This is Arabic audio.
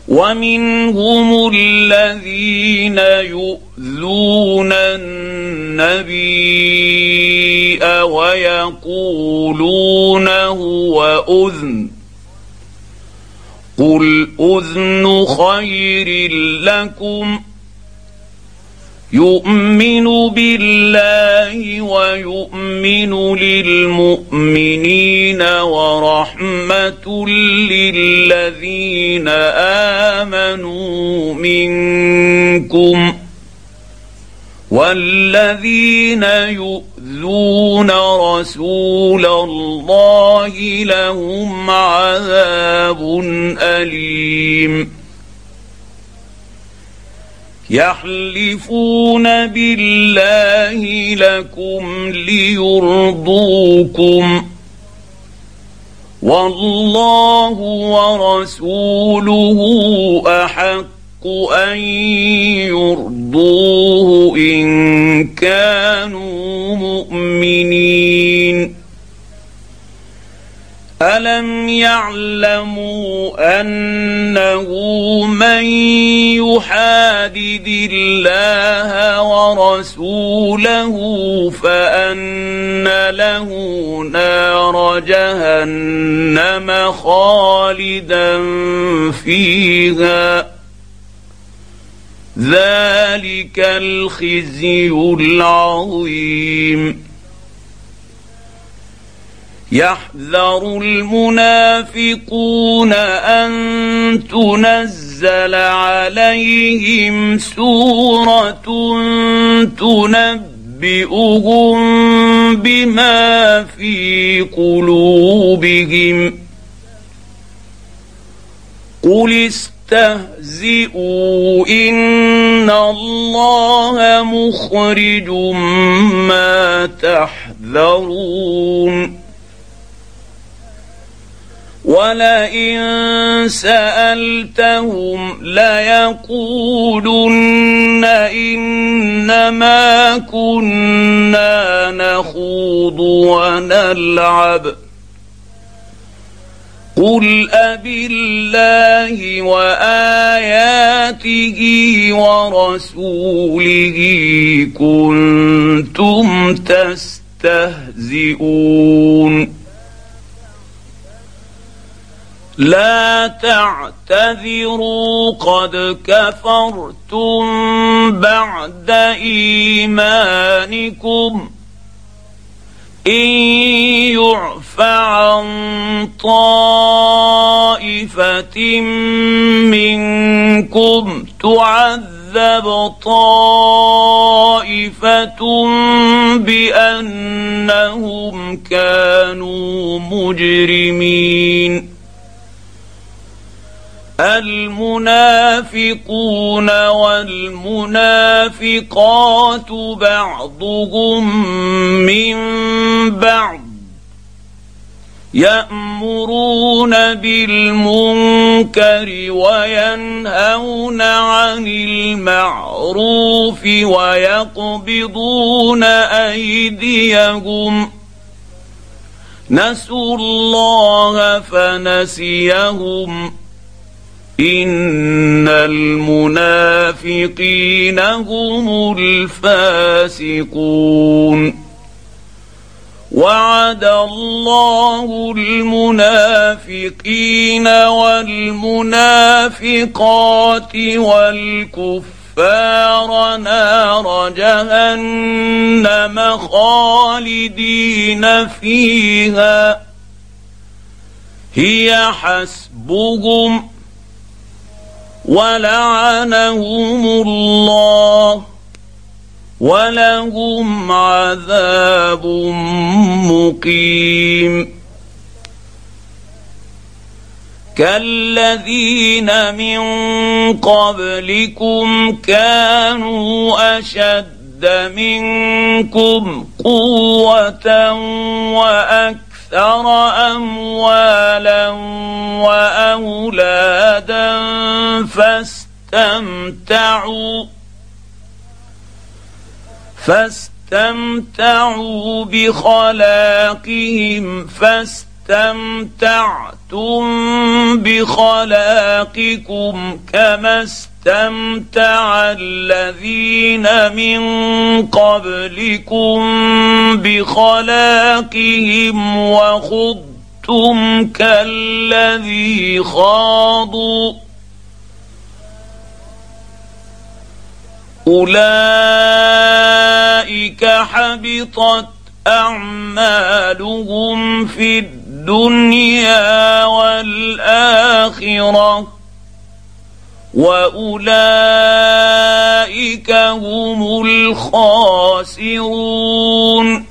ومنهم الذين يؤذون النبي ويقولون هو أذن قل أذن خير لكم يؤمن بالله ويؤمن للمؤمنين ورحمة للذين آمنوا منكم والذين يؤذون رسول الله لهم عذاب أليم يحلفون بالله لكم ليرضوكم والله ورسوله أحق أن يرضوه إن كانوا مؤمنين ألم يعلموا أنه من يحادد الله ورسوله فأن له نار جهنم خالدا فيها ذلك الخزي العظيم يحذر المنافقون أن تنزل عليهم سورة تنبئهم بما في قلوبهم قل استهزئوا إن الله مخرج ما تحذرون ولئن سألتهم ليقولن إنما كنا نخوض ونلعب قل أبالله وآياته ورسوله كنتم تستهزئون لا تعتذروا قد كفرتم بعد إيمانكم إن يعف عن طائفة منكم تعذب طائفة بأنهم كانوا مجرمين المنافقون والمنافقات بعضهم من بعض يأمرون بالمنكر وينهون عن المعروف ويقبضون أيديهم نسوا الله فنسيهم إن المنافقين هم الفاسقون وعد الله المنافقين والمنافقات والكفار نار جهنم خالدين فيها هي حسبهم ولعنهم الله ولهم عذاب مقيم كالذين من قبلكم كانوا أشد منكم قوة وأكثر أموالا وأولادا فاستمتعوا بخلاقهم استمتعتم بخلاقكم كما استمتع الذين من قبلكم بخلاقهم وخضتم كالذي خاضوا أولئك حبطت أعمالهم في الدنيا والآخرة وأولئك هم الخاسرون.